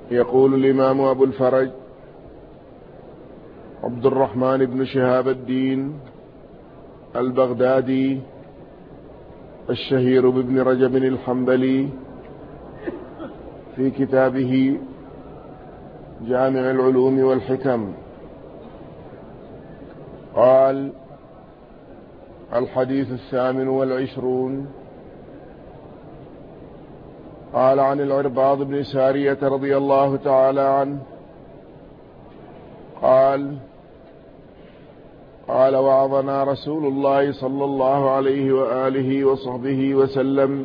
يقول الإمام أبو الفرج عبد الرحمن بن شهاب الدين البغدادي الشهير بابن رجب الحنبلي في كتابه جامع العلوم والحكم قال: الحديث 28. قال: عن العرباض بن سارية رضي الله تعالى عنه قال: وعظنا رسول الله صلى الله عليه وآله وصحبه وسلم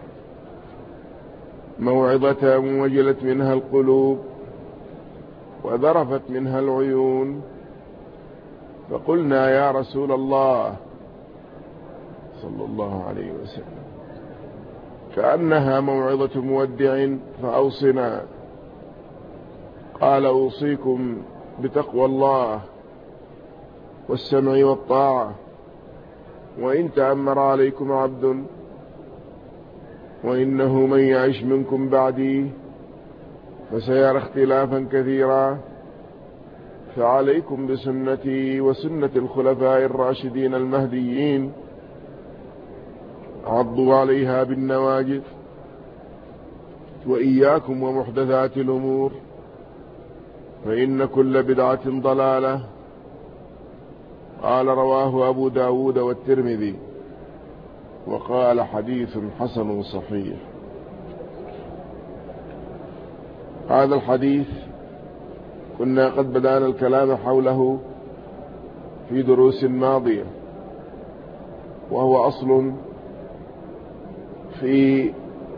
موعظة وجلت منها القلوب وذرفت منها العيون، فقلنا: يا رسول الله صلى الله عليه وسلم، كأنها موعظة مودع فأوصنا. قال: أوصيكم بتقوى الله والسمع والطاعة، وإن تأمر عليكم عبد، وإنه من يعش منكم بعدي فسيرى اختلافا كثيرا، فعليكم بسنتي وسنة الخلفاء الراشدين المهديين، عضوا عليها بالنواجذ، وإياكم ومحدثات الأمور، فإن كل بدعة ضلالة. قال: رواه أبو داود والترمذي، وقال: حديث حسن صحيح. هذا الحديث كنا قد بدأنا الكلام حوله في دروس ماضية، وهو أصل في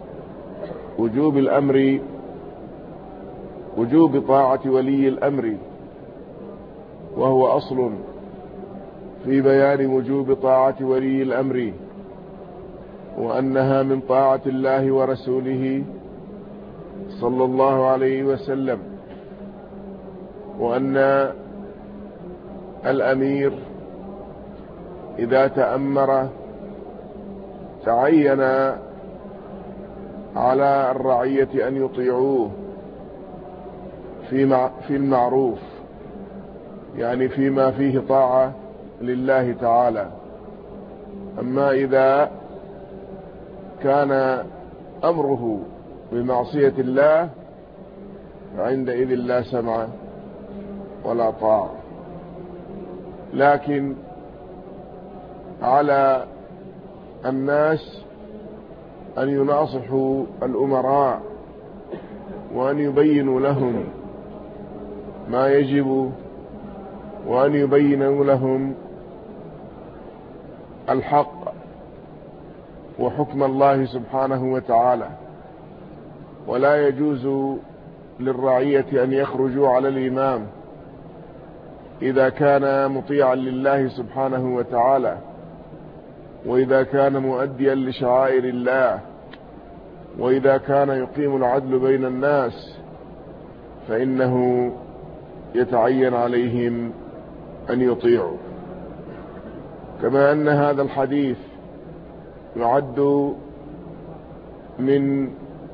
وجوب طاعة ولي الأمر، وهو أصل في بيان وجوب طاعة ولي الأمر، وأنها من طاعة الله ورسوله صلى الله عليه وسلم، وأن الأمير إذا تأمر تعين على الرعية أن يطيعوه في المعروف، يعني فيما فيه طاعة لله تعالى. أما إذا كان أمره بمعصية الله فعندئذ لا سمع ولا طاعة. لكن على الناس أن يناصحوا الأمراء وأن يبينوا لهم ما يجب، وأن يبينوا لهم الحق وحكم الله سبحانه وتعالى. ولا يجوز للرعية أن يخرجوا على الإمام إذا كان مطيعا لله سبحانه وتعالى، وإذا كان مؤديا لشعائر الله، وإذا كان يقيم العدل بين الناس، فإنه يتعين عليهم أن يطيعوا. كما أن هذا الحديث يعد من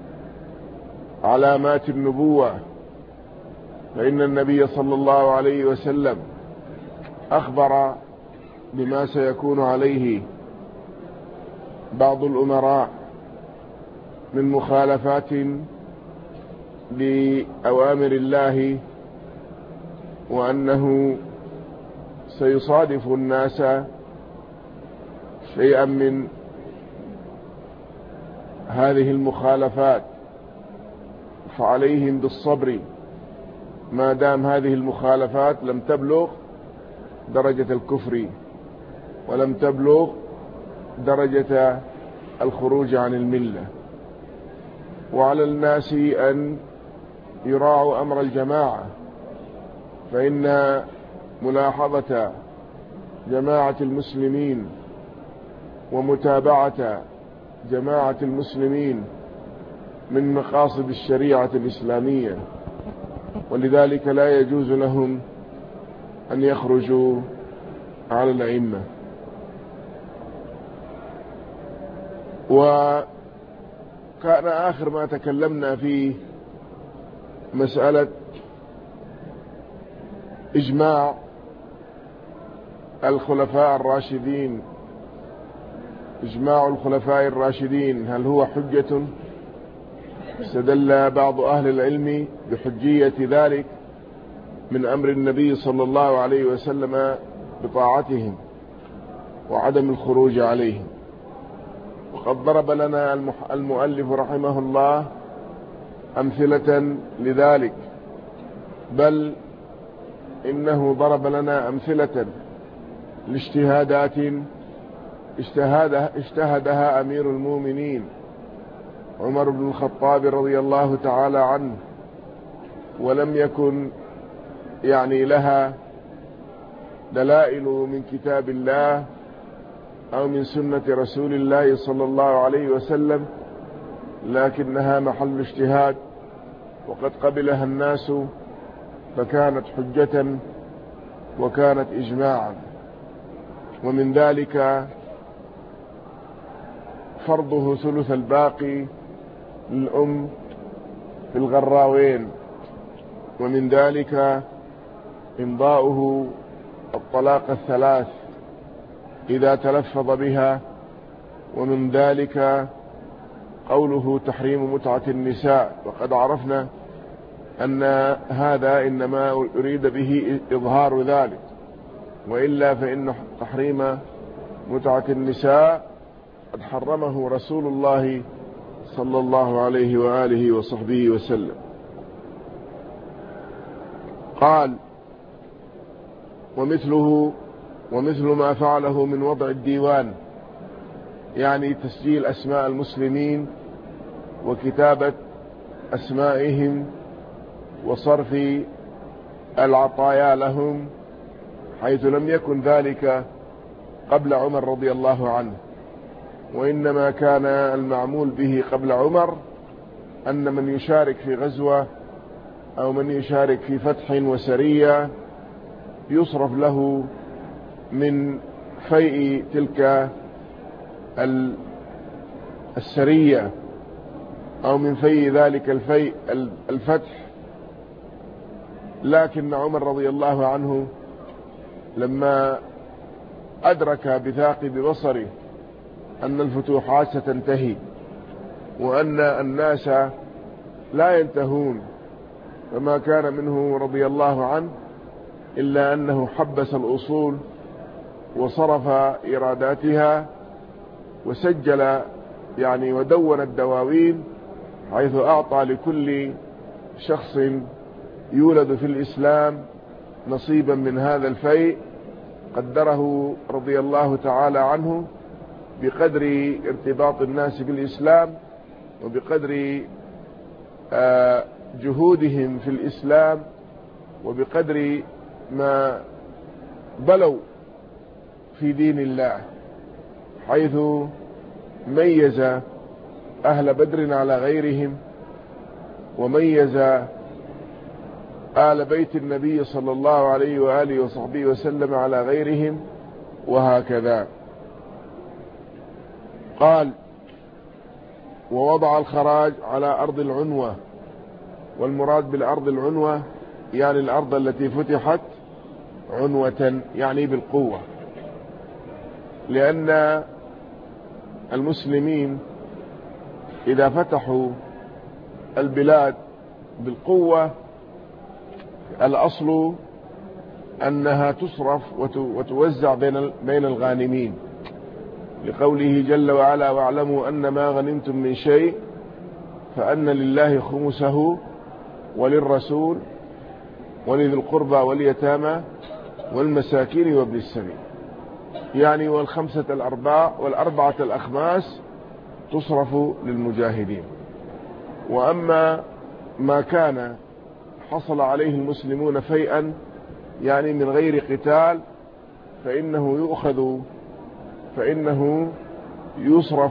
علامات النبوة، فإن النبي صلى الله عليه وسلم أخبر بما سيكون عليه بعض الأمراء من مخالفات لأوامر الله، وأنه سيصادف الناس شيئا من هذه المخالفات، فعليهم بالصبر ما دام هذه المخالفات لم تبلغ درجة الكفر ولم تبلغ درجة الخروج عن الملة. وعلى الناس أن يراعوا أمر الجماعة، فإن ملاحظة جماعة المسلمين ومتابعة جماعة المسلمين من مقاصد الشريعة الإسلامية، ولذلك لا يجوز لهم أن يخرجوا على الأئمة. وكان آخر ما تكلمنا فيه مسألة إجماع الخلفاء الراشدين. إجماع الخلفاء الراشدين هل هو حجة؟ استدل بعض أهل العلم بحجية ذلك من أمر النبي صلى الله عليه وسلم بطاعتهم وعدم الخروج عليهم. وقد ضرب لنا المؤلف رحمه الله أمثلة لذلك، بل إنه ضرب لنا أمثلة لاجتهادات اجتهدها أمير المؤمنين عمر بن الخطاب رضي الله تعالى عنه، ولم يكن لها دلائل من كتاب الله أو من سنة رسول الله صلى الله عليه وسلم، لكنها محل اجتهاد وقد قبلها الناس فكانت حجة وكانت إجماعا. ومن ذلك فرضه ثلث الباقي للأم في الغراوين، ومن ذلك إمضاؤه الطلاق الثلاث إذا تلفظ بها، ومن ذلك قوله تحريم متعة النساء، وقد عرفنا أن هذا إنما أريد به إظهار ذلك، وإلا فإن تحريم متعة النساء قد حرمه رسول الله صلى الله عليه وآله وصحبه وسلم. قال ومثل ما فعله من وضع الديوان، يعني تسجيل أسماء المسلمين وكتابة أسمائهم وصرف العطايا لهم، حيث لم يكن ذلك قبل عمر رضي الله عنه، وإنما كان المعمول به قبل عمر أن من يشارك في غزوة أو من يشارك في فتح وسرية يصرف له من فيء تلك السرية أو من فيء ذلك الفتح. لكن عمر رضي الله عنه لما أدرك بثاقب بصره أن الفتوحات ستنتهي وأن الناس لا ينتهون، فما كان منه رضي الله عنه إلا أنه حبس الأصول وصرف إيراداتها وسجل ودون الدواوين، حيث أعطى لكل شخص يولد في الإسلام نصيبا من هذا الفيء، قدره رضي الله تعالى عنه بقدر ارتباط الناس بالإسلام وبقدر جهودهم في الإسلام وبقدر ما بلوا في دين الله، حيث ميز أهل بدر على غيرهم وميز آل بيت النبي صلى الله عليه وآله وصحبه وسلم على غيرهم، وهكذا. قال ووضع الخراج على أرض العنوة، والمراد بالأرض العنوة يعني الأرض التي فتحت عنوة يعني بالقوة، لأن المسلمين إذا فتحوا البلاد بالقوة الأصل أنها تصرف وتوزع بين الغانمين، لقوله جل وعلا واعلموا أن ما غنمتم من شيء فأن لله خمسه وللرسول ولذي القربى واليتامى والمساكين وابن السبيل، والأربعة الأخماس تصرف للمجاهدين. وأما ما كان حصل عليه المسلمون فيئا من غير قتال فإنه يصرف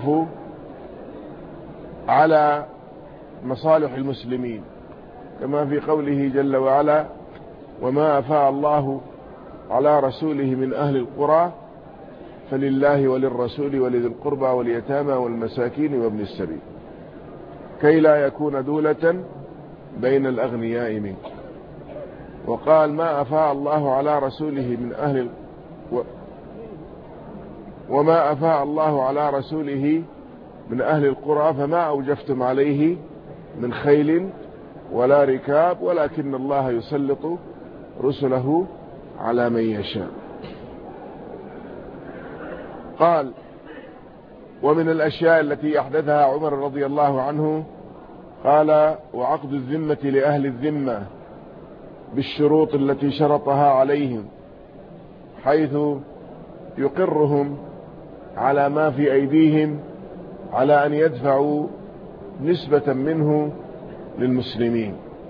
على مصالح المسلمين، كما في قوله جل وعلا وما أفاء الله على رسوله من أهل القرى فلله وللرسول ولذي القربى واليتامى والمساكين وابن السبيل، كي لا يكون دولة بين الأغنياء منك. وقال ما أفاء الله على رسوله من أهل وما أفاء الله على رسوله من أهل القرى فما أوجفتم عليه من خيل ولا ركاب ولكن الله يسلط رسله على من يشاء. قال ومن الأشياء التي أحدثها عمر رضي الله عنه قال وعقد الذمة لأهل الذمة بالشروط التي شرطها عليهم، حيث يقرهم على ما في أيديهم على أن يدفعوا نسبة منه للمسلمين.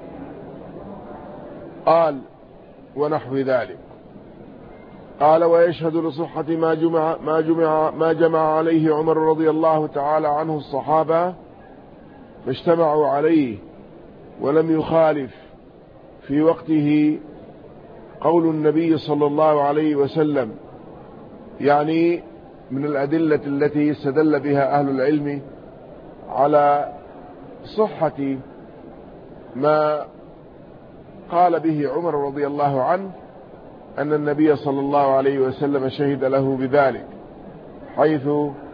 قال ونحو ذلك. قال ويشهد لصحة ما جمع عليه عمر رضي الله تعالى عنه الصحابة فاجتمعوا عليه ولم يخالف في وقته قول النبي صلى الله عليه وسلم، يعني من الأدلة التي استدل بها أهل العلم على صحة ما قال به عمر رضي الله عنه أن النبي صلى الله عليه وسلم شهد له بذلك، حيث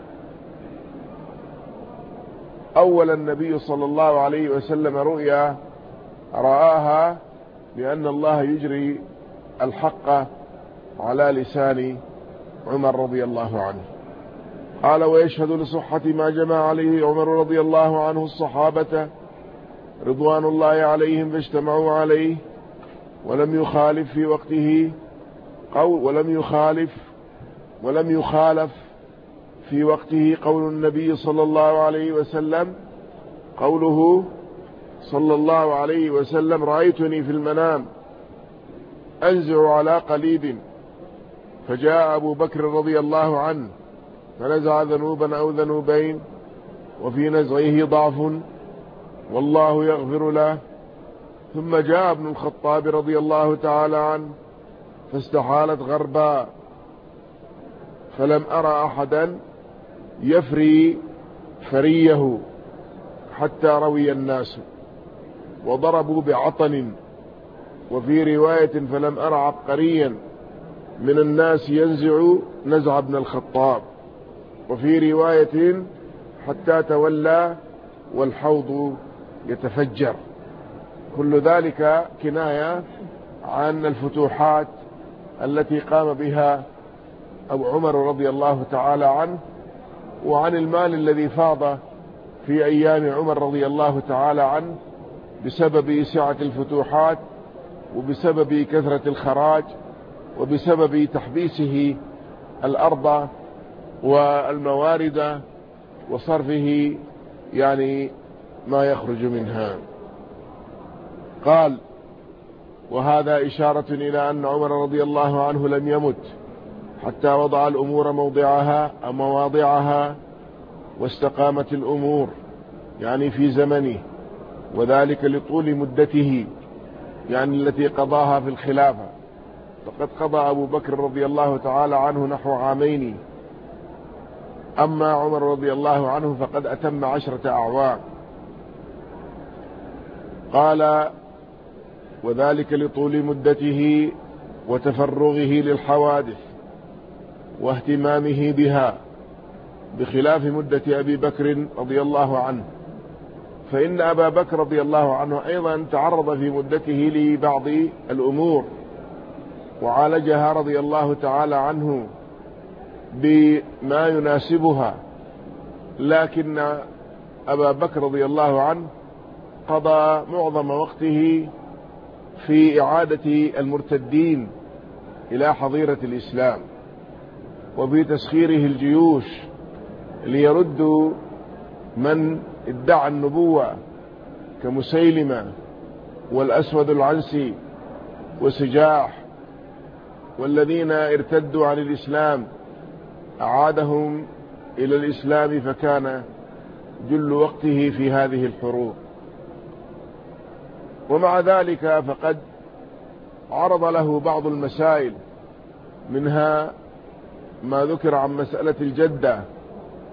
أول النبي صلى الله عليه وسلم رؤيا رآها بأن الله يجري الحق على لسان عمر رضي الله عنه. قال ويشهد لصحة ما جمع عليه عمر رضي الله عنه الصحابة رضوان الله عليهم فاجتمعوا عليه ولم يخالف في وقته ولم يخالف في وقته قول النبي صلى الله عليه وسلم، قوله صلى الله عليه وسلم رأيتني في المنام أنزع على قليب فجاء أبو بكر رضي الله عنه فنزع ذنوبا أو ذنوبين وفي نزعه ضعف والله يغفر له، ثم جاء ابن الخطاب رضي الله تعالى عنه فاستحالت غربا فلم أرى أحدا يفري فريه حتى روي الناس وضربوا بعطن، وفي رواية فلم أرى عبقريا من الناس ينزع نزع ابن الخطاب، وفي رواية حتى تولى والحوض يتفجر. كل ذلك كناية عن الفتوحات التي قام بها أبو عمر رضي الله تعالى عنه، وعن المال الذي فاض في أيام عمر رضي الله تعالى عنه بسبب سعة الفتوحات وبسبب كثرة الخراج وبسبب تحبيسه الأرض والموارد وصرفه يعني ما يخرج منها. قال وهذا إشارة إلى أن عمر رضي الله عنه لم يمت حتى وضع الأمور موضعها أو مواضعها واستقامت الأمور يعني في زمنه، وذلك لطول مدته يعني التي قضاها في الخلافة، فقد قضى أبو بكر رضي الله تعالى عنه نحو عامين، أما عمر رضي الله عنه فقد أتم 10 أعوام. قال وذلك لطول مدته وتفرغه للحوادث واهتمامه بها، بخلاف مدة أبي بكر رضي الله عنه، فإن أبا بكر رضي الله عنه أيضا تعرض في مدته لبعض الأمور وعالجها رضي الله تعالى عنه بما يناسبها، لكن أبا بكر رضي الله عنه قضى معظم وقته في إعادة المرتدين إلى حظيرة الإسلام وفي تسخيره الجيوش ليردوا من ادعى النبوة كمسيلمة والأسود العنسي وسجاح، والذين ارتدوا عن الإسلام أعادهم إلى الإسلام، فكان جل وقته في هذه الحروب. ومع ذلك فقد عرض له بعض المسائل، منها ما ذكر عن مسألة الجدة،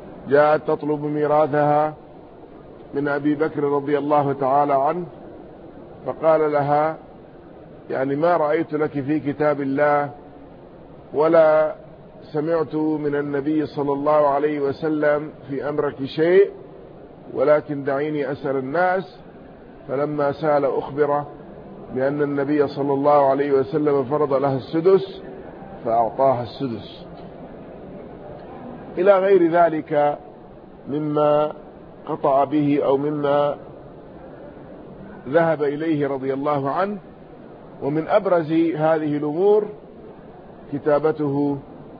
جاءت تطلب ميراثها من أبي بكر رضي الله تعالى عنه فقال لها يعني ما رأيت لك في كتاب الله ولا سمعت من النبي صلى الله عليه وسلم في أمرك شيء، ولكن دعيني أسأل الناس. فلما سأل أخبره بأن النبي صلى الله عليه وسلم فرض لها السدس فأعطاها السدس، إلى غير ذلك مما قطع به أو مما ذهب إليه رضي الله عنه. ومن أبرز هذه الأمور كتابته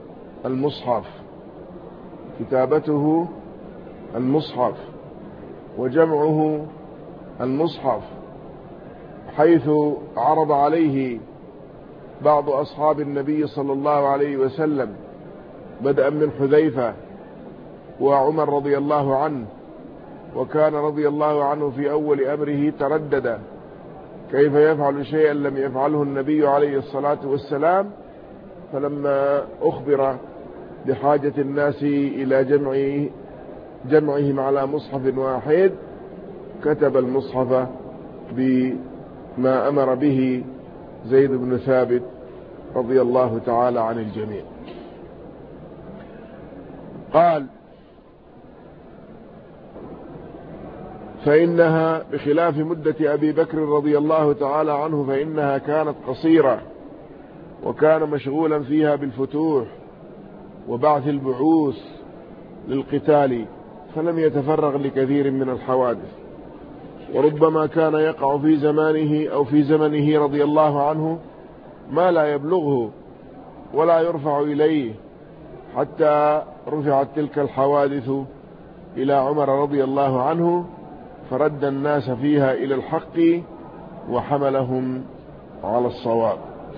المصحف وجمعه المصحف، حيث عرض عليه بعض أصحاب النبي صلى الله عليه وسلم بدءا من حذيفة وعمر رضي الله عنه، وكان رضي الله عنه في أول أمره تردد كيف يفعل شيئا لم يفعله النبي عليه الصلاة والسلام. فلما أخبر بحاجة الناس إلى جمعهم على مصحف واحد كتب المصحف بما أمر به زيد بن ثابت رضي الله تعالى عن الجميع. قال فإنها بخلاف مدة أبي بكر رضي الله تعالى عنه فإنها كانت قصيرة، وكان مشغولا فيها بالفتوح وبعث البعوث للقتال، فلم يتفرغ لكثير من الحوادث. وربما كان يقع في زمانه أو في زمنه رضي الله عنه ما لا يبلغه ولا يرفع إليه، حتى رفعت تلك الحوادث إلى عمر رضي الله عنه فرد الناس فيها إلى الحق وحملهم على الصواب.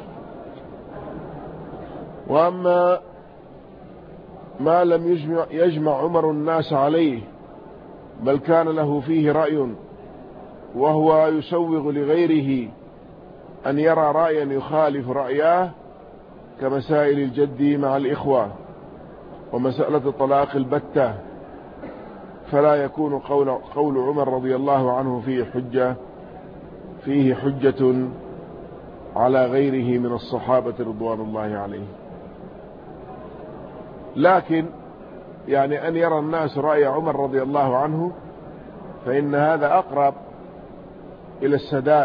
وأما ما لم يجمع عمر الناس عليه بل كان له فيه رأي وهو يسوغ لغيره أن يرى رأيا يخالف رأياه كمسائل الجد مع الإخوة ومسألة طلاق البتة، فلا يكون قول عمر رضي الله عنه فيه حجة على غيره من الصحابة رضوان الله عليهم. لكن يعني أن يرى الناس رأي عمر رضي الله عنه فإن هذا أقرب إلى السداد،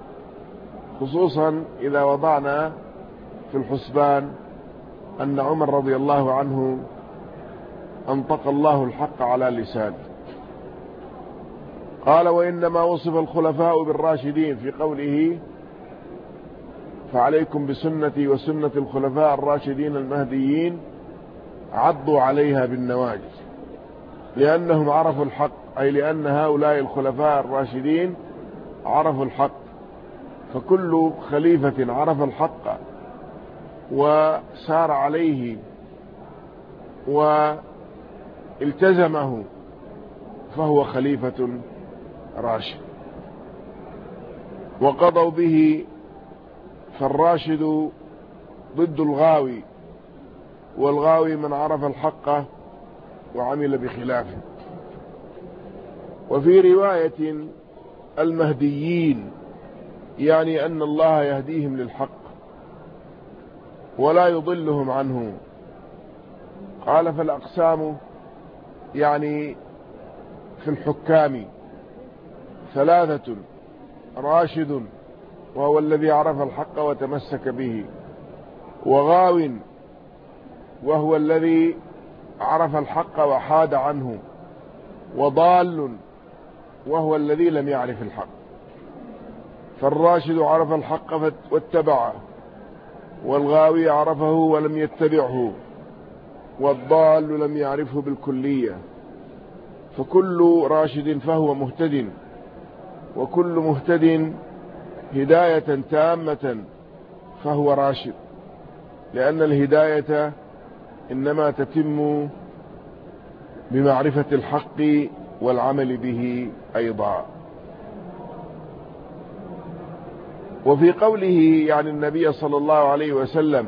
خصوصا إذا وضعنا في الحسبان أن عمر رضي الله عنه أنطق الله الحق على لسانه. قال وإنما وصف الخلفاء بالراشدين في قوله فعليكم بسنتي وسنة الخلفاء الراشدين المهديين عضوا عليها بالنواجذ، لأنهم عرفوا الحق، أي لأن هؤلاء الخلفاء الراشدين عرفوا الحق، فكل خليفة عرف الحق وسار عليه والتزمه فهو خليفة راشد. وقضوا به، فالراشد ضد الغاوي، والغاوي من عرف الحق وعمل بخلافه. وفي رواية المهديين يعني أن الله يهديهم للحق ولا يضلهم عنه. قال فالأقسام يعني في الحكام ثلاثة: راشد وهو الذي عرف الحق وتمسك به، وغاو وهو الذي عرف الحق وحاد عنه، وضال وهو الذي لم يعرف الحق. فالراشد عرف الحق واتبعه، والغاوي عرفه ولم يتبعه، والضال لم يعرفه بالكلية. فكل راشد فهو مهتد، وكل مهتد هداية تامة فهو راشد، لأن الهداية إنما تتم بمعرفة الحق والعمل به أيضا. وفي قوله يعني النبي صلى الله عليه وسلم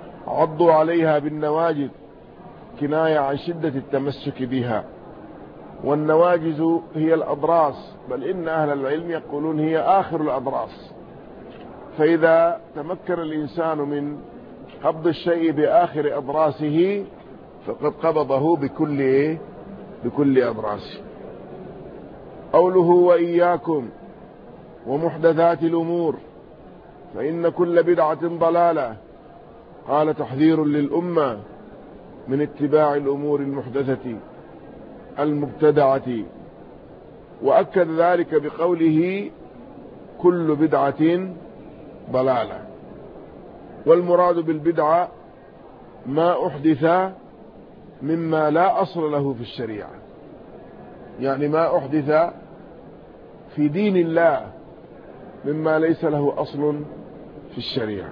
عضوا عليها بالنواجذ كناية عن شدة التمسك بها، والنواجز هي الأضراس، بل إن أهل العلم يقولون هي آخر الأضراس. فإذا تمكن الإنسان من قبض الشيء بآخر أضراسه فقد قبضه بكل أضراسه. قوله وإياكم ومحدثات الأمور فإن كل بدعة ضلالة، قال تحذير للأمة من اتباع الأمور المحدثة المبتدعة، وأكد ذلك بقوله كل بدعة ضلالة. والمراد بالبدعة ما أحدث مما لا أصل له في الشريعة، يعني ما أحدث في دين الله مما ليس له أصل في الشريعة.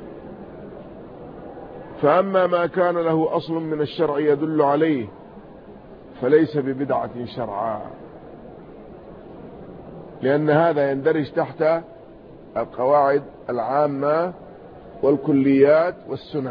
فأما ما كان له أصل من الشرع يدل عليه فليس ببدعة شرعا، لأن هذا يندرج تحت القواعد العامة والكليات والسنن.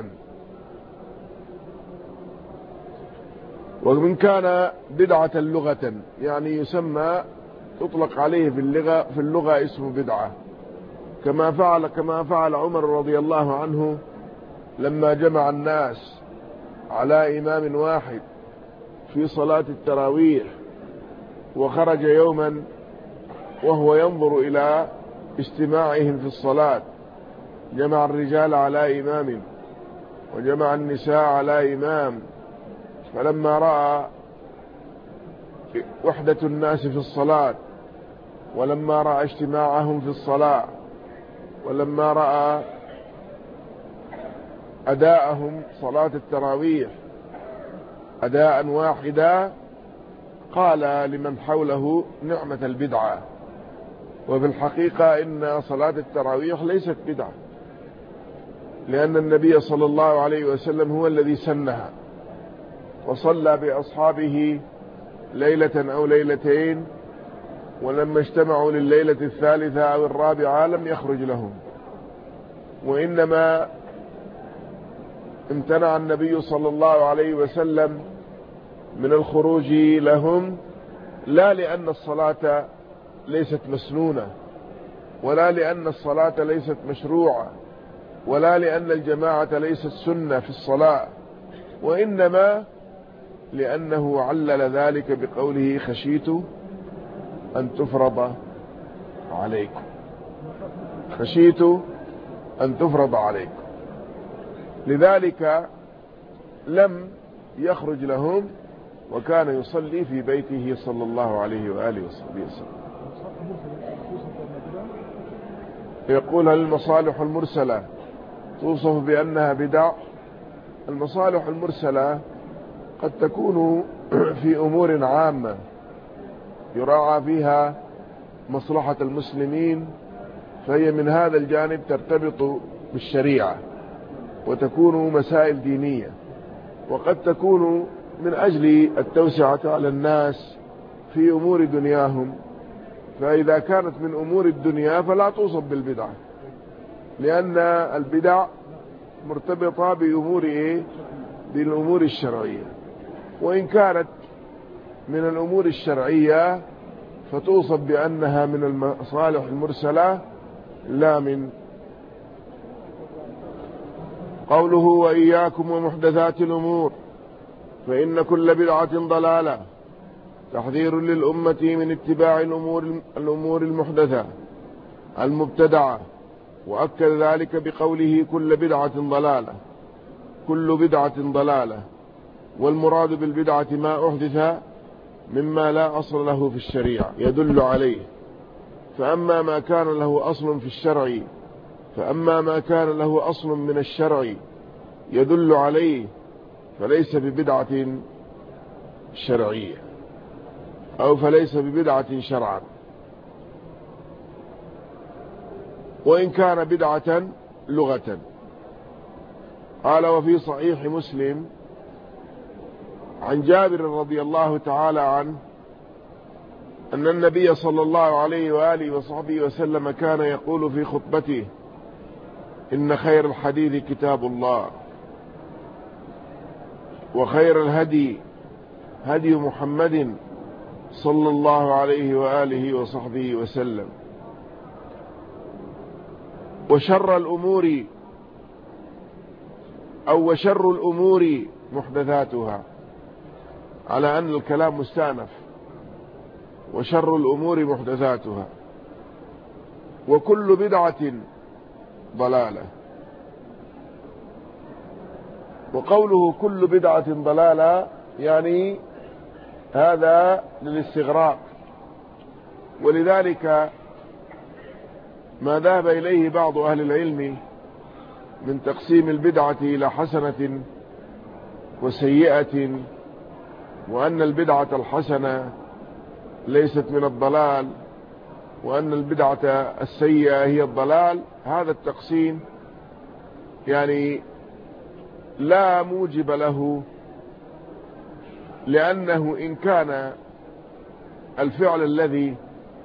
ومن كان بدعة لغة، يعني يسمى تطلق عليه في اللغة اسم بدعة، كما فعل عمر رضي الله عنه لما جمع الناس على إمام واحد في صلاة التراويح، وخرج يوما وهو ينظر إلى اجتماعهم في الصلاة، جمع الرجال على إمام وجمع النساء على إمام، فلما رأى وحدة الناس في الصلاة، ولما رأى اجتماعهم في الصلاة، ولما رأى أداءهم صلاة التراويح أداء واحدا، قال لمن حوله نعمة البدعة. وفي الحقيقة إن صلاة التراويح ليست بدعة، لأن النبي صلى الله عليه وسلم هو الذي سنها، وصلى بأصحابه ليلة أو ليلتين، ولما اجتمعوا لليلة الثالثة أو الرابعة لم يخرج لهم، وإنما امتنع النبي صلى الله عليه وسلم من الخروج لهم، لا لأن الصلاة ليست مسنونة، ولا لأن الصلاة ليست مشروعة، ولا لأن الجماعة ليست سنة في الصلاة، وإنما لأنه علل ذلك بقوله خشيت أن تفرض عليكم، خشيت أن تفرض عليكم، لذلك لم يخرج لهم، وكان يصلي في بيته صلى الله عليه وآله وسلم. يقول هل المصالح المرسلة توصف بأنها بدع؟ المصالح المرسلة قد تكون في أمور عامة يراعى فيها مصلحة المسلمين، فهي من هذا الجانب ترتبط بالشريعة وتكون مسائل دينية، وقد تكون من أجل التوسعة على الناس في أمور دنياهم، فإذا كانت من أمور الدنيا فلا توصف بالبدعة، لأن البدع مرتبطة بالأمور الشرعية، وإن كانت من الأمور الشرعية فتوصف بأنها من المصالح المرسلة لا من. قوله وإياكم ومحدثات الأمور فإن كل بدعة ضلالة، تحذير للأمة من اتباع الأمور المحدثة المبتدعة، وأكد ذلك بقوله كل بدعة ضلالة، كل بدعة ضلالة. والمراد بالبدعة ما أحدث مما لا أصل له في الشريعة يدل عليه، فأما ما كان له أصل في الشرع من الشرع يدل عليه فليس ببدعة شرعية، أو فليس ببدعة شرعا، وإن كان بدعة لغة. قال وفي صحيح مسلم عن جابر رضي الله تعالى عنه أن النبي صلى الله عليه وآله وصحبه وسلم كان يقول في خطبته إن خير الحديث كتاب الله، وخير الهدي هدي محمد صلى الله عليه وآله وصحبه وسلم. وشر الأمور محدثاتها، على أن الكلام مستأنف. وشر الأمور محدثاتها وكل بدعة ضلالة. وقوله كل بدعة ضلالة يعني هذا للاستغراق، ولذلك ما ذهب إليه بعض أهل العلم من تقسيم البدعة إلى حسنة وسيئة، وأن البدعة الحسنة ليست من الضلال، وأن البدعة السيئة هي الضلال، هذا التقسيم يعني لا موجب له، لأنه إن كان الفعل الذي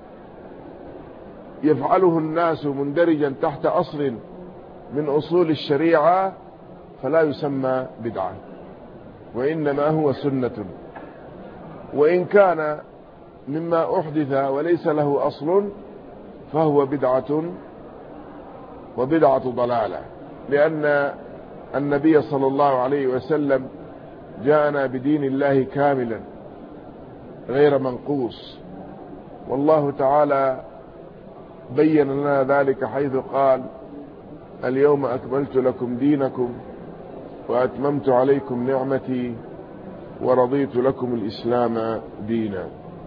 يفعله الناس مندرجا تحت أصل من أصول الشريعة فلا يسمى بدعة، وإنما هو سنة. وإن كان مما أحدث وليس له أصل فهو بدعة وبدعة ضلالة، لأن النبي صلى الله عليه وسلم جاءنا بدين الله كاملا غير منقوص، والله تعالى بين لنا ذلك حيث قال: اليوم أكملت لكم دينكم وأتممت عليكم نعمتي ورضيت لكم الإسلام دينا.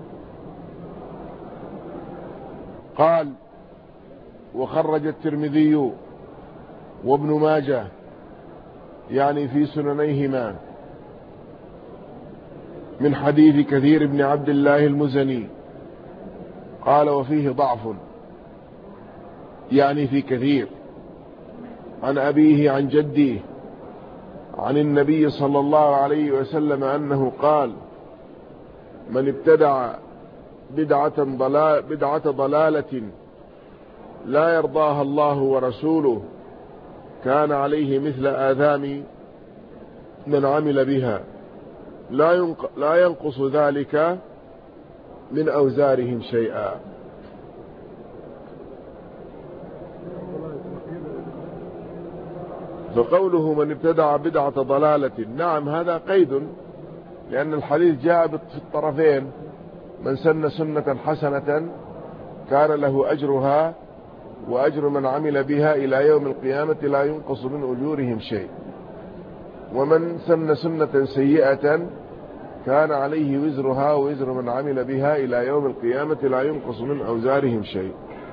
قال: وخرج الترمذي وابن ماجه يعني في سننيهما من حديث كثير بن عبد الله المزني، قال: وفيه ضعف، يعني في كثير، عن أبيه عن جده عن النبي صلى الله عليه وسلم أنه قال: من ابتدع بدعة ضلالة لا يرضاها الله ورسوله كان عليه مثل آثام من عمل بها لا ينقص ذلك من أوزارهم شيئا. فقوله من ابتدع بدعة ضلالة، نعم هذا قيد، لأن الحديث جاء في الطرفين: من سن سنة حسنة كان له أجرها وأجر من عمل بها إلى يوم القيامة لا ينقص من أجورهم شيء، ومن سن سنة سيئة كان عليه وزرها ووزر من عمل بها إلى يوم القيامة لا ينقص من أوزارهم شيء.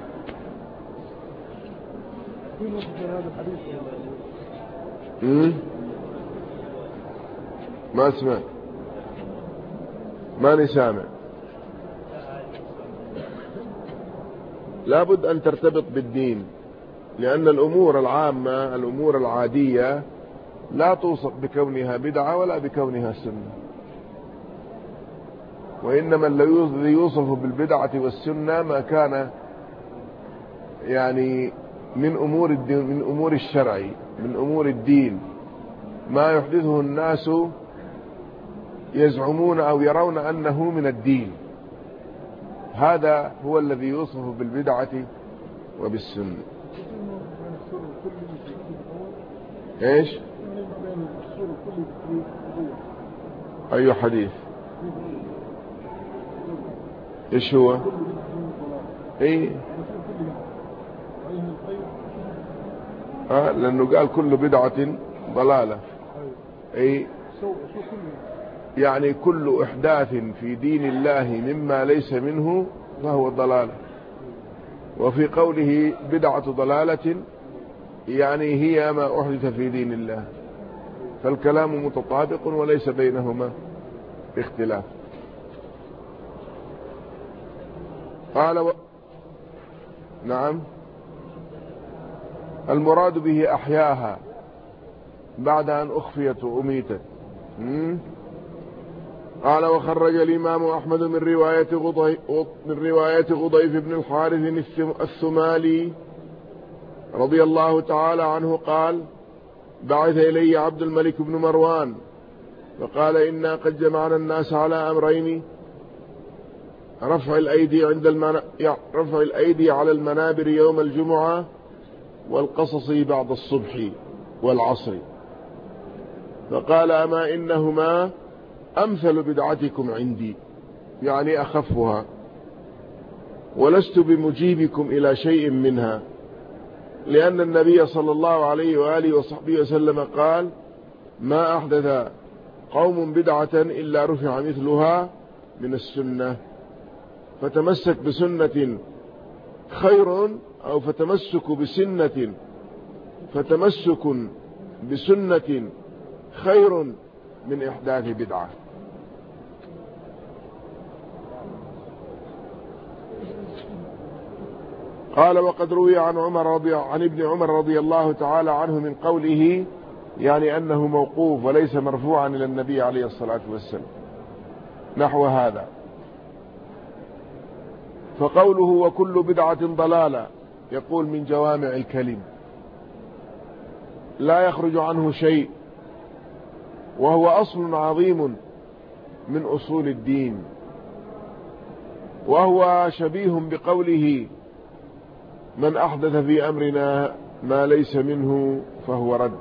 ما اسمع، ماني سامع. لابد أن ترتبط بالدين، لأن الأمور العامة الأمور العادية لا توصف بكونها بدعة ولا بكونها سنة، وإنما الذي يوصف بالبدعة والسنة ما كان يعني من أمور الدين، من أمور الشرع، من أمور الدين، ما يحدثه الناس يزعمون أو يرون أنه من الدين، هذا هو الذي يوصف بالبدعة وبالسنة. ايش؟ أي حديث؟ ايش هو؟ ايه لأنه قال كل بدعة ضلالة، اي يعني كل إحداث في دين الله مما ليس منه فهو ضلالة. وفي قوله بدعة ضلالة يعني هي ما أحدث في دين الله، فالكلام متطابق وليس بينهما اختلاف. قال نعم، المراد به أحياها بعد أن أخفيت وأميتت. قال: وخرج الإمام أحمد من رواية غضيف بن الحارث الثمالي رضي الله تعالى عنه قال: بعث إلي عبد الملك بن مروان فقال: إنا قد جمعنا الناس على أمرين، رفع الأيدي على المنابر يوم الجمعة والقصص بعد الصبح والعصر. فقال أما إنهما أمثل بدعتكم عندي، يعني أخفها، ولست بمجيبكم إلى شيء منها، لأن النبي صلى الله عليه وآله وصحبه وسلم قال ما أحدث قوم بدعة إلا رفع مثلها من السنة. فتمسك بسنة خير، أو فتمسك بسنة خير من إحداث بدعة. قال وقد روي عن ابن عمر رضي الله تعالى عنه من قوله، يعني أنه موقوف وليس مرفوعا إلى النبي عليه الصلاة والسلام، نحو هذا. فقوله وكل بدعة ضلالة يقول من جوامع الكلم، لا يخرج عنه شيء، وهو أصل عظيم من أصول الدين، وهو شبيه بقوله من أحدث في أمرنا ما ليس منه فهو رد.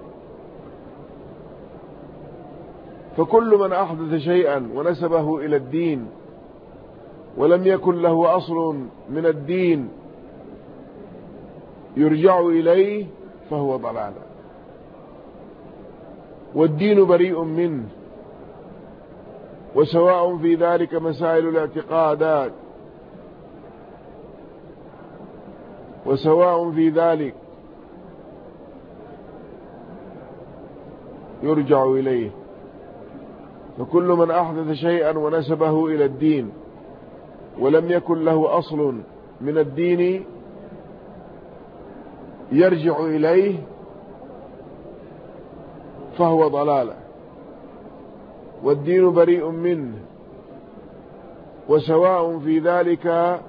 فكل من أحدث شيئا ونسبه إلى الدين ولم يكن له أصل من الدين يرجع إليه فهو ضلال، والدين بريء منه. وسواء في ذلك مسائل الاعتقادات، وسواء في ذلك يرجع إليه. فكل من أحدث شيئا ونسبه إلى الدين ولم يكن له أصل من الدين يرجع إليه فهو ضلالة، والدين بريء منه. وسواء في ذلك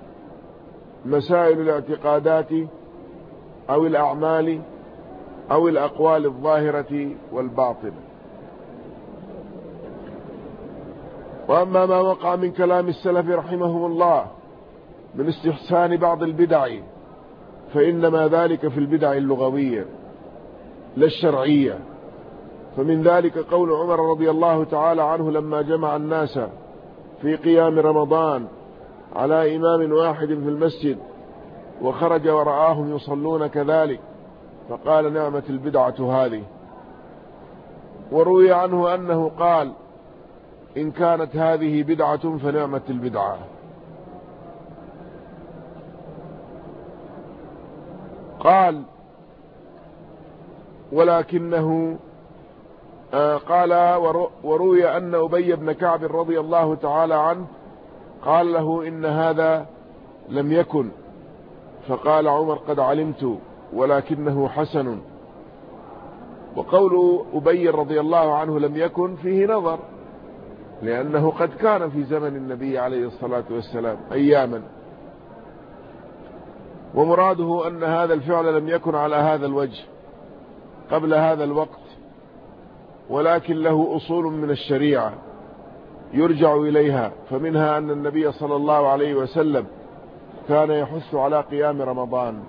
مسائل الاعتقادات أو الأعمال أو الأقوال الظاهرة والباطنة. وأما ما وقع من كلام السلف رحمهم الله من استحسان بعض البدع فإنما ذلك في البدع اللغوية لا الشرعية. فمن ذلك قول عمر رضي الله تعالى عنه لما جمع الناس في قيام رمضان على إمام واحد في المسجد وخرج ورآهم يصلون كذلك فقال نعمة البدعة هذه. وروي عنه أنه قال إن كانت هذه بدعة فنعمة البدعة. قال ولكنه قال وروي أن أبي بن كعب رضي الله تعالى عنه قال له إن هذا لم يكن، فقال عمر قد علمت ولكنه حسن. وقول أبي رضي الله عنه لم يكن فيه نظر، لأنه قد كان في زمن النبي عليه الصلاة والسلام أياما، ومراده أن هذا الفعل لم يكن على هذا الوجه قبل هذا الوقت، ولكن له أصول من الشريعة يرجع إليها. فمنها أن النبي صلى الله عليه وسلم كان يحث على قيام رمضان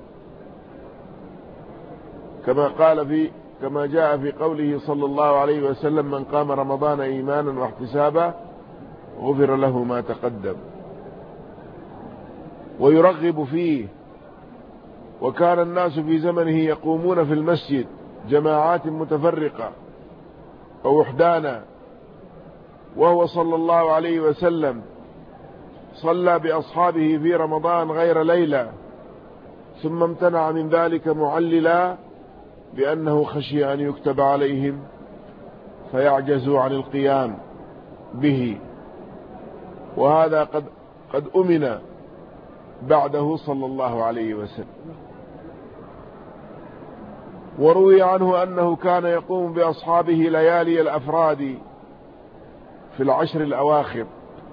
كما جاء في قوله صلى الله عليه وسلم من قام رمضان إيمانا واحتسابا غفر له ما تقدم، ويرغب فيه. وكان الناس في زمنه يقومون في المسجد جماعات متفرقة أو وحدانا، وهو صلى الله عليه وسلم صلى بأصحابه في رمضان غير ليلة، ثم امتنع من ذلك معللا بأنه خشي أن يكتب عليهم فيعجزوا عن القيام به، وهذا قد أمن بعده صلى الله عليه وسلم. وروي عنه أنه كان يقوم بأصحابه ليالي الأفراد في العشر الأواخر.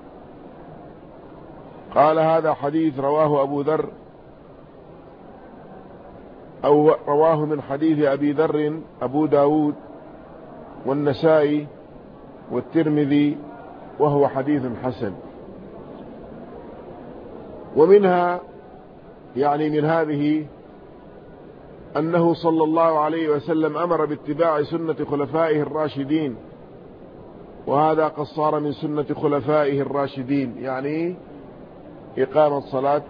قال هذا حديث رواه أبو ذر، أو رواه من حديث أبي ذر أبو داود والنسائي والترمذي، وهو حديث حسن. ومنها يعني من هذه أنه صلى الله عليه وسلم أمر باتباع سنة خلفائه الراشدين، وهذا قد صار من سنة خلفائه الراشدين، يعني إقامة صلاة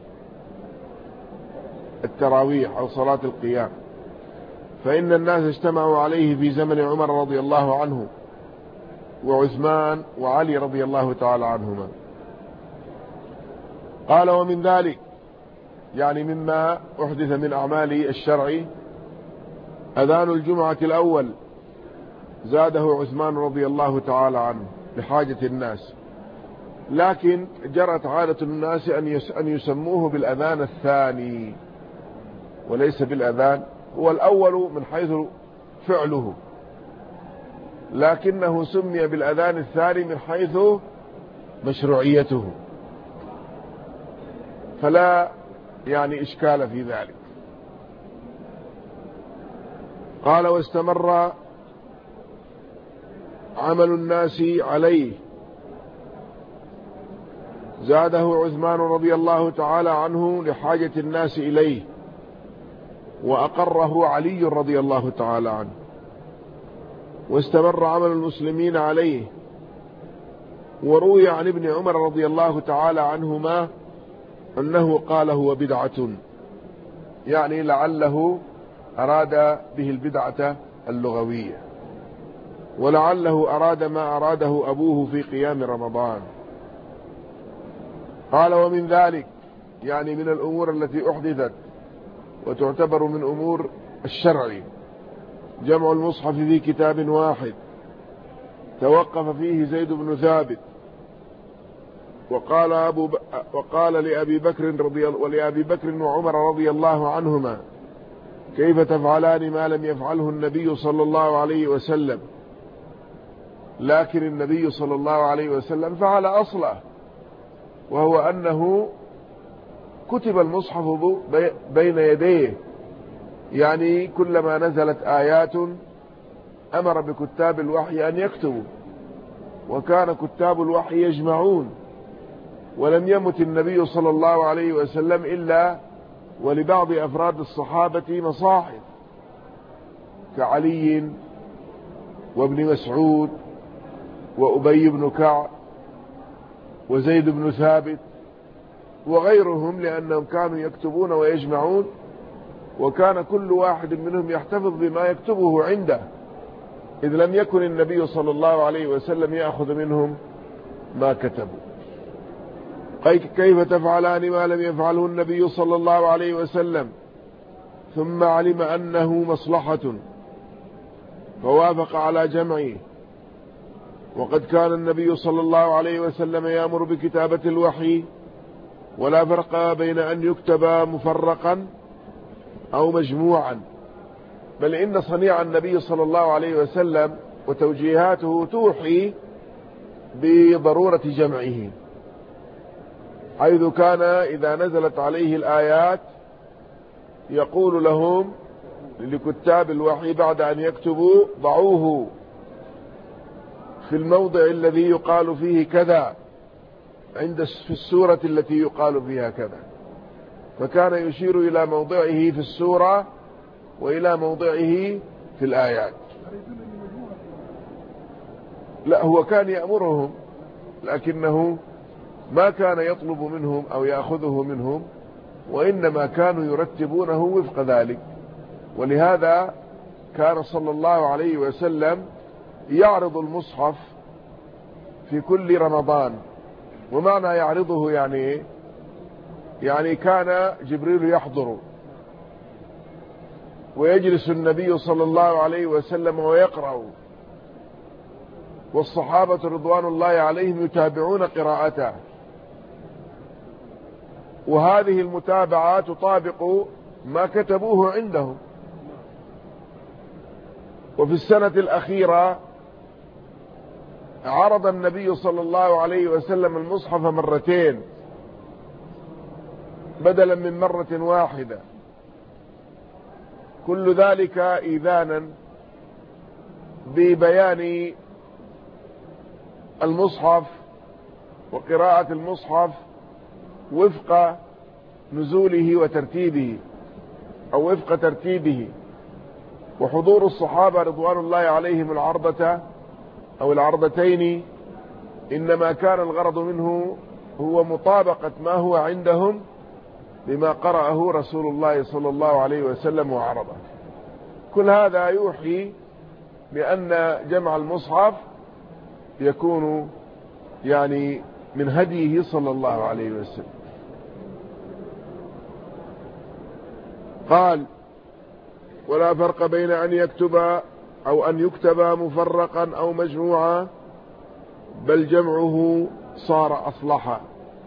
التراويح أو صلاة القيام، فإن الناس اجتمعوا عليه في زمن عمر رضي الله عنه وعثمان وعلي رضي الله تعالى عنهما. قال: ومن ذلك يعني مما أحدث من أعمال الشرع أذان الجمعة الأول زاده عثمان رضي الله تعالى عنه لحاجة الناس، لكن جرت عادة الناس أن يسموه بالأذان الثاني وليس بالأذان هو الأول من حيث فعله، لكنه سمي بالأذان الثاني من حيث مشروعيته، فلا يعني إشكال في ذلك. قال: واستمر عمل الناس عليه زاده عثمان رضي الله تعالى عنه لحاجة الناس إليه، وأقره علي رضي الله تعالى عنه. واستمر عمل المسلمين عليه، وروي عن ابن عمر رضي الله تعالى عنهما أنه قال: هو بدعة، يعني لعله أراد به البدعة اللغوية، ولعله أراد ما أراده أبوه في قيام رمضان. قال: ومن ذلك يعني من الأمور التي أحدثت وتعتبر من أمور الشرع جمع المصحف في كتاب واحد توقف فيه زيد بن ثابت، وقال لأبي بكر وعمر رضي الله عنهما: كيف تفعلان ما لم يفعله النبي صلى الله عليه وسلم؟ لكن النبي صلى الله عليه وسلم فعل أصله، وهو أنه كتب المصحف بين يديه، يعني كلما نزلت آيات أمر بكتاب الوحي أن يكتبوا، وكان كتاب الوحي يجمعون، ولم يمت النبي صلى الله عليه وسلم إلا ولبعض أفراد الصحابة مصاحف كعلي وابن مسعود وأبي بن كعب وزيد بن ثابت وغيرهم، لأنهم كانوا يكتبون ويجمعون، وكان كل واحد منهم يحتفظ بما يكتبه عنده، إذ لم يكن النبي صلى الله عليه وسلم يأخذ منهم ما كتبوا. كيف تفعلان ما لم يفعله النبي صلى الله عليه وسلم؟ ثم علم أنه مصلحة فوافق على جمعه، وقد كان النبي صلى الله عليه وسلم يأمر بكتابة الوحي، ولا فرق بين أن يكتب مفرقا أو مجموعا، بل إن صنيع النبي صلى الله عليه وسلم وتوجيهاته توحي بضرورة جمعه، حيث كان إذا نزلت عليه الآيات يقول لهم لكتاب الوحي بعد أن يكتبوا: ضعوه في الموضع الذي يقال فيه كذا، في السورة التي يقال فيها كذا، فكان يشير إلى موضعه في السورة وإلى موضعه في الآيات. لا، هو كان يأمرهم، لكنه ما كان يطلب منهم أو يأخذه منهم، وإنما كانوا يرتبونه وفق ذلك. ولهذا كان صلى الله عليه وسلم يعرض المصحف في كل رمضان. ومعنى يعرضه يعني كان جبريل يحضر ويجلس النبي صلى الله عليه وسلم ويقرأ، والصحابة رضوان الله عليهم يتابعون قراءته، وهذه المتابعة تطابق ما كتبوه عندهم. وفي السنة الأخيرة عرض النبي صلى الله عليه وسلم المصحف مرتين بدلا من مرة واحدة، كل ذلك إذانا ببيان المصحف وقراءة المصحف وفق نزوله وترتيبه أو وفق ترتيبه. وحضور الصحابة رضوان الله عليهم العرضة أو العرضتين إنما كان الغرض منه هو مطابقة ما هو عندهم بما قرأه رسول الله صلى الله عليه وسلم وعرضه. كل هذا يوحي بأن جمع المصحف يكون يعني من هديه صلى الله عليه وسلم. قال: ولا فرق بين أن يكتب أو أن يكتب مفرقا أو مجموعا، بل جمعه صار أصلحا.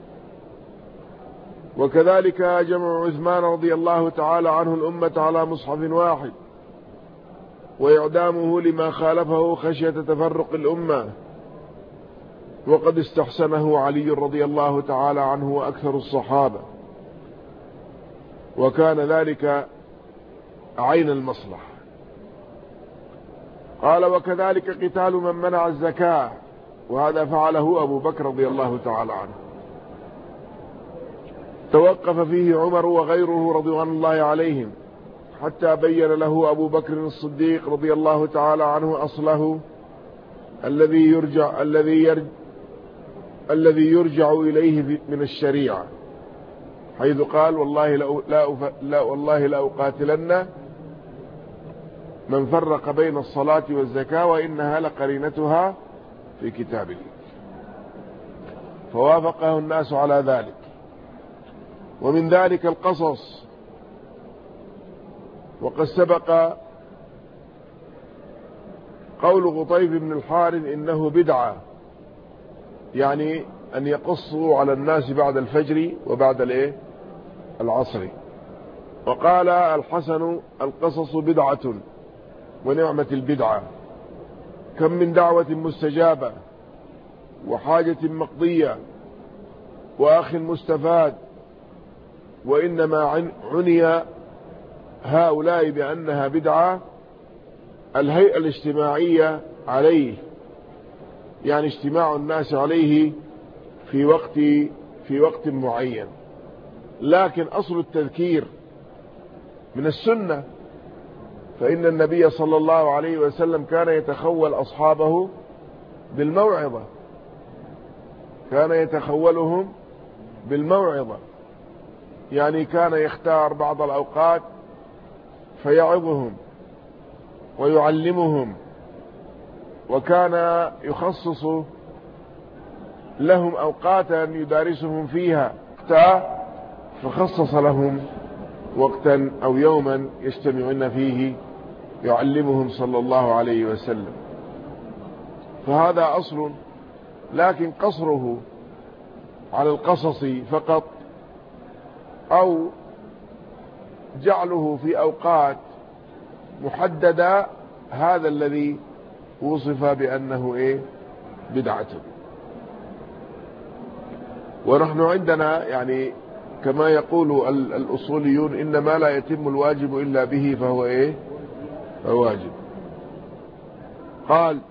وكذلك جمع عثمان رضي الله تعالى عنه الأمة على مصحف واحد، وإعدامه لما خالفه خشية تفرق الأمة، وقد استحسنه علي رضي الله تعالى عنه وأكثر الصحابة، وكان ذلك عين المصلحة. قال: وكذلك قتال من منع الزكاة، وهذا فعله أبو بكر رضي الله تعالى عنه، توقف فيه عمر وغيره رضوان الله عليهم، حتى بين له أبو بكر الصديق رضي الله تعالى عنه أصله الذي يرجع إليه من الشريعة، حيث قال: والله لا أقاتلن من فرق بين الصلاة والزكاة وإنها لقرينتها في كتاب الله. فوافقه الناس على ذلك. ومن ذلك القصص، وقد سبق قول غطيف بن الحارث إنه بدعة، يعني أن يقصوا على الناس بعد الفجر وبعد العصر. وقال الحسن: القصص بدعة ونعمة البدعة، كم من دعوة مستجابة وحاجة مقضية وأخ مستفاد. وإنما عني هؤلاء بأنها بدعة الهيئة الاجتماعية عليه، يعني اجتماع الناس عليه في وقت معين. لكن أصل التذكير من السنة، فإن النبي صلى الله عليه وسلم كان يتخول أصحابه بالموعظة، كان يتخولهم بالموعظة، يعني كان يختار بعض الأوقات فيعظهم ويعلمهم، وكان يخصص لهم أوقاتا يدارسهم فيها، فخصص لهم وقتا أو يوما يجتمعون فيه يعلمهم صلى الله عليه وسلم. فهذا أصل. لكن قصره على القصص فقط أو جعله في أوقات محددة، هذا الذي وصف بأنه بدعة. ونحن عندنا يعني كما يقول الأصوليون: إن ما لا يتم الواجب إلا به فهو واجب. قال: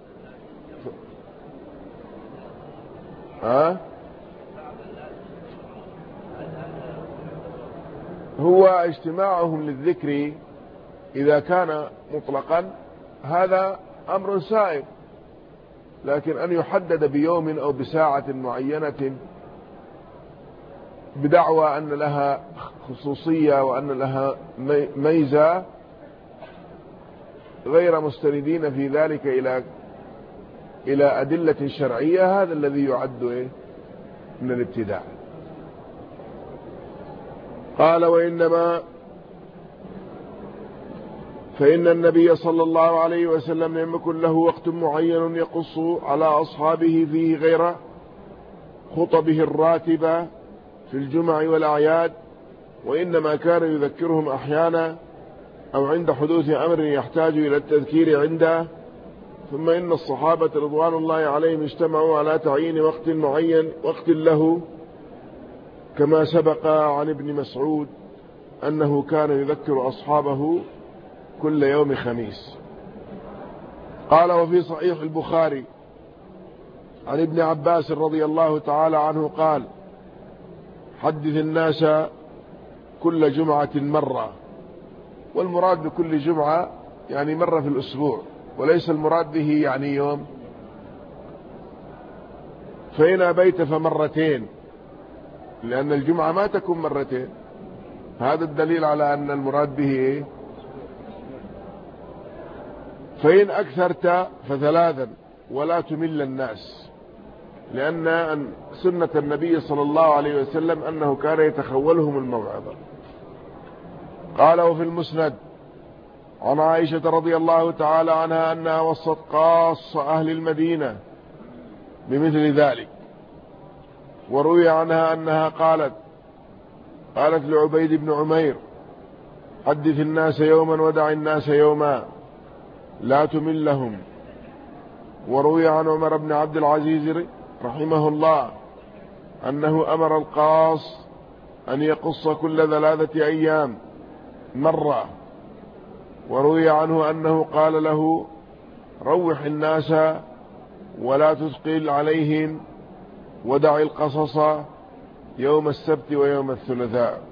هو اجتماعهم للذكر إذا كان مطلقا هذا أمر سائغ، لكن أن يحدد بيوم أو بساعة معينة بدعوى أن لها خصوصية وأن لها ميزة غير مستندين في ذلك إلى أدلة شرعية، هذا الذي يعد من الابتداع. قال: وإنما فإن النبي صلى الله عليه وسلم لم يكن له وقت معين يقص على أصحابه فيه غير خطبه الراتبة في الجمع والأعياد، وإنما كان يذكرهم أحيانا أو عند حدوث أمر يحتاج إلى التذكير عنده. ثم إن الصحابة رضوان الله عليهم اجتمعوا على تعيين وقت معين، وقت له، كما سبق عن ابن مسعود أنه كان يذكر أصحابه كل يوم خميس. قال: وفي صحيح البخاري عن ابن عباس رضي الله تعالى عنه قال: حدث الناس كل جمعة مرة، والمراد بكل جمعة يعني مرة في الأسبوع، وليس المراد به يعني يوم. فإن أبيت فمرتين، لأن الجمعة ما تكون مرتين. هذا الدليل على أن المراد به إيه؟ فإن أكثرت فثلاثا ولا تمل الناس، لأن سنة النبي صلى الله عليه وسلم أنه كان يتخولهم الموعظة. قال: وفي المسند عن عائشة رضي الله تعالى عنها أنها وصت قاص أهل المدينة بمثل ذلك. وروي عنها أنها قالت لعبيد بن عمير: حدث الناس يوما ودع الناس يوما لا تملهم. وروي عن عمر بن عبد العزيز رحمه الله أنه أمر القاص أن يقص كل 3 أيام مرة. وروي عنه أنه قال له: روح الناس ولا تثقل عليهم، ودع القصص يوم السبت ويوم الثلاثاء.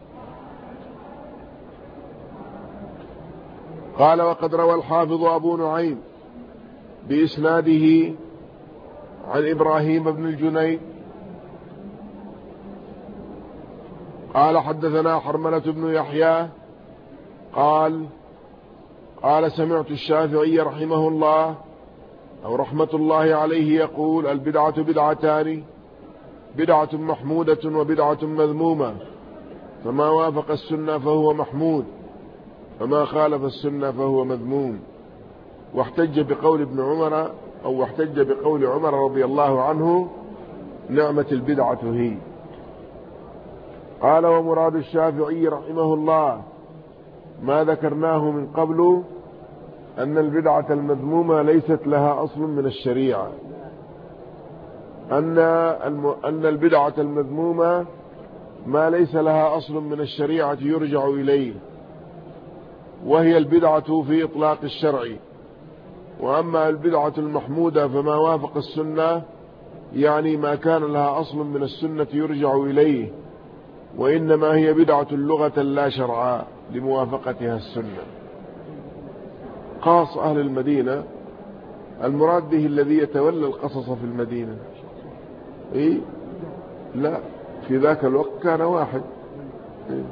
قال: وقد روى الحافظ أبو نعيم بإسناده عن إبراهيم بن الجنيد قال: حدثنا حرملة بن يحيى قال سمعت الشافعي رحمه الله أو رحمة الله عليه يقول: البدعة بدعتان، بدعة محمودة وبدعة مذمومة، فما وافق السنة فهو محمود، فما خالف السنة فهو مذموم. واحتج بقول ابن عمر واحتج بقول عمر رضي الله عنه: نعمة البدعة هي. قال: ومراد الشافعي رحمه الله ما ذكرناه من قبل، أن البدعة المذمومة ليست لها أصل من الشريعة، أن البدعة المذمومة ما ليس لها أصل من الشريعة يرجع إليه، وهي البدعة في إطلاق الشرع. وأما البدعة المحمودة فما وافق السنة، يعني ما كان لها أصل من السنة يرجع إليه، وإنما هي بدعة لغة لا شرعا لموافقتها السنة. قاص أهل المدينة المراد به الذي يتولى القصص في المدينة. إيه؟ لا، في ذاك الوقت كان واحد. إيه؟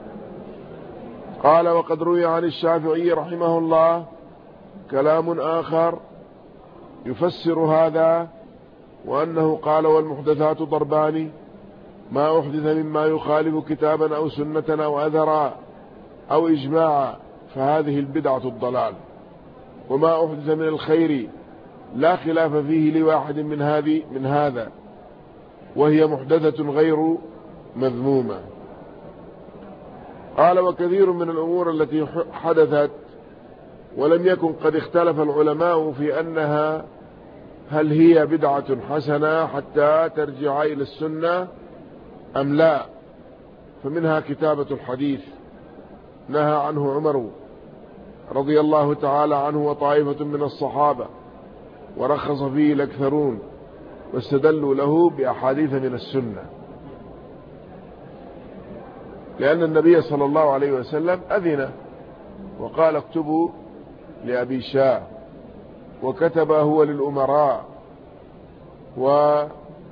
قال: وقد روي عن الشافعي رحمه الله كلام آخر يفسر هذا، وأنه قال: والمحدثات ضربان، ما أحدث مما يخالف كتابا أو سنة أو أثرا أو إجماعا فهذه البدعة الضلال، وما أحدث من الخير لا خلاف فيه لواحد من هذا وهي محدثة غير مذمومة. قال: وكثير من الأمور التي حدثت ولم يكن قد اختلف العلماء في أنها هل هي بدعة حسنة حتى ترجع إلى السنة أم لا، فمنها كتابة الحديث نهى عنه عمر رضي الله تعالى عنه وطائفة من الصحابة، ورخص فيه الأكثرون، واستدلوا له بأحاديث من السنة، لأن النبي صلى الله عليه وسلم أذن وقال: اكتبوا لأبي شاه، وكتب هو للأمراء، وكتب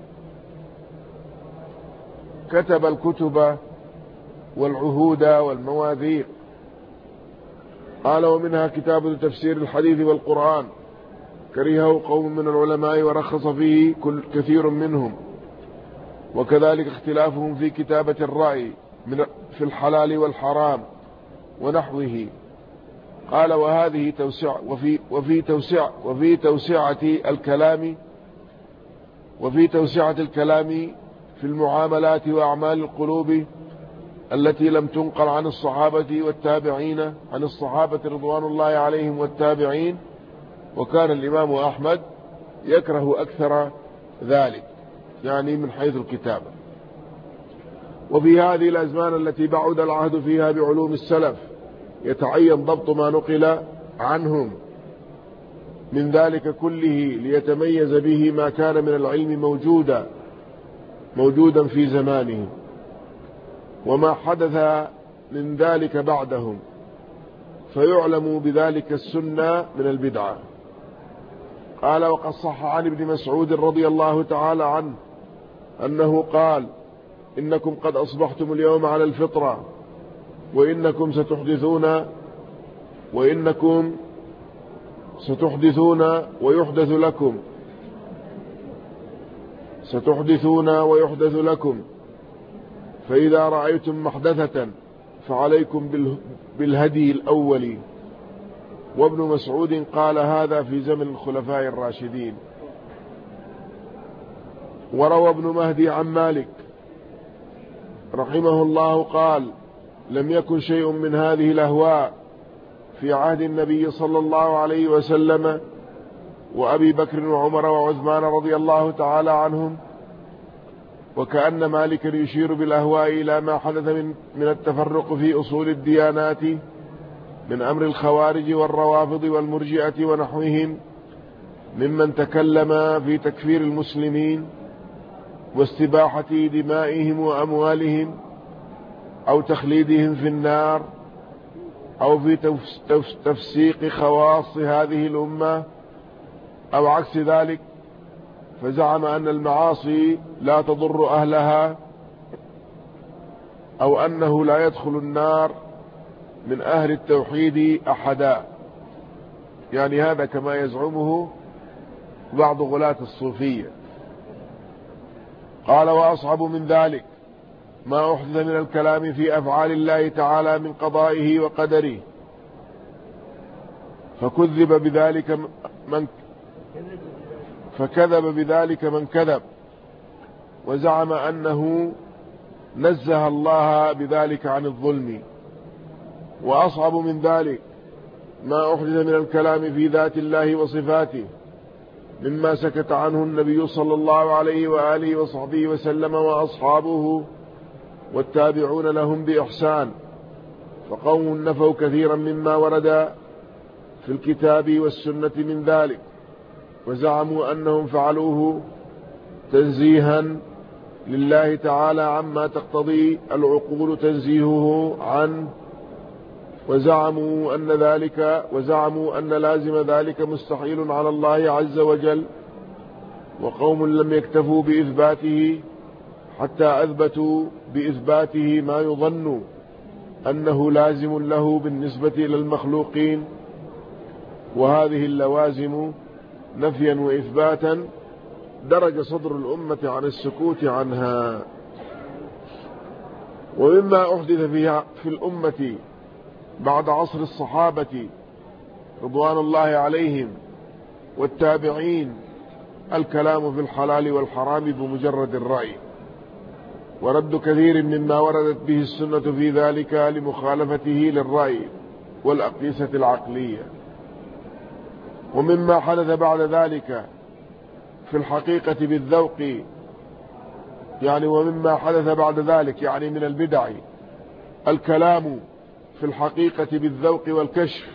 الكتب والعهود والمواثيق. قال: ومنها كتابة تفسير الحديث والقرآن كرهه قوم من العلماء ورخص فيه كثير منهم، وكذلك اختلافهم في كتابة الرأي في الحلال والحرام ونحوه. قال: وهذه توسع وفي توسعة الكلام في المعاملات وأعمال القلوب التي لم تنقل عن الصحابة والتابعين، عن الصحابة رضوان الله عليهم والتابعين، وكان الإمام أحمد يكره أكثر ذلك، يعني من حيث الكتابة. وفي هذه الأزمان التي بعد العهد فيها بعلوم السلف يتعين ضبط ما نقل عنهم من ذلك كله ليتميز به ما كان من العلم موجودا في زمانه، وما حدث من ذلك بعدهم، فيعلم بذلك السنة من البدعة. قال: وقد صح عن ابن مسعود رضي الله تعالى عنه أنه قال: إنكم قد أصبحتم اليوم على الفطرة، وإنكم ستحدثون ويحدث لكم، فإذا رأيتم محدثة فعليكم بالهدي الأول. وابن مسعود قال هذا في زمن الخلفاء الراشدين. وروى ابن مهدي عن مالك رحمه الله قال: لم يكن شيء من هذه الأهواء في عهد النبي صلى الله عليه وسلم وأبي بكر وعمر وعثمان رضي الله تعالى عنهم. وكأن مالكا يشير بالأهواء إلى ما حدث من التفرق في أصول الديانات من أمر الخوارج والروافض والمرجئة ونحوهم ممن تكلم في تكفير المسلمين واستباحة دمائهم وأموالهم أو تخليدهم في النار أو في تفسيق خواص هذه الأمة أو عكس ذلك، فزعم أن المعاصي لا تضر أهلها أو أنه لا يدخل النار من أهل التوحيد أحدا. يعني هذا كما يزعمه بعض غلاة الصوفية. قال: وأصعب من ذلك ما أحدث من الكلام في أفعال الله تعالى من قضائه وقدره، فكذب بذلك من كذب وزعم أنه نزه الله بذلك عن الظلم. وأصعب من ذلك ما أحدث من الكلام في ذات الله وصفاته مما سكت عنه النبي صلى الله عليه وآله وصحبه وسلم وأصحابه والتابعون لهم بإحسان، فقوم نفوا كثيرا مما ورد في الكتاب والسنة من ذلك، وزعموا أنهم فعلوه تنزيها لله تعالى عما تقتضي العقول تنزيهه عنه، وزعموا أن لازم ذلك مستحيل على الله عز وجل. وقوم لم يكتفوا بإثباته حتى أثبتوا بإثباته ما يظن أنه لازم له بالنسبة إلى المخلوقين، وهذه اللوازم نفيا وإثباتا درج صدر الأمة عن السكوت عنها. ومما أحدث فيها في الأمة بعد عصر الصحابة رضوان الله عليهم والتابعين الكلام في الحلال والحرام بمجرد الرأي، ورد كثير مما وردت به السنة في ذلك لمخالفته للرأي والأقيسة العقلية. ومما حدث بعد ذلك في الحقيقة بالذوق، ومما حدث بعد ذلك من البدع الكلام في الحقيقة بالذوق والكشف،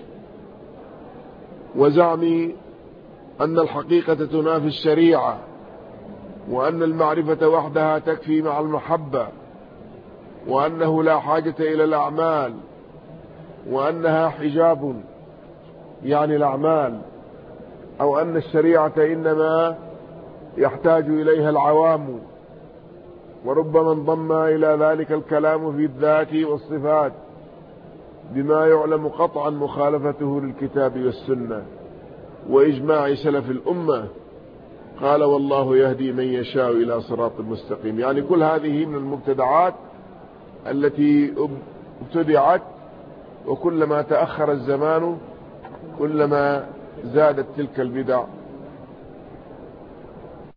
وزعم أن الحقيقة تنافي الشريعة، وأن المعرفة وحدها تكفي مع المحبة، وأنه لا حاجة إلى الأعمال، وأنها حجاب الأعمال، أو أن الشريعة إنما يحتاج إليها العوام. وربما انضم إلى ذلك الكلام في الذات والصفات بما يعلم قطعا مخالفته للكتاب والسنة وإجماع سلف الأمة. قال: والله يهدي من يشاء إلى صراط مستقيم. كل هذه من المبتدعات التي ابتدعت، وكلما تأخر الزمان كلما زادت تلك البدع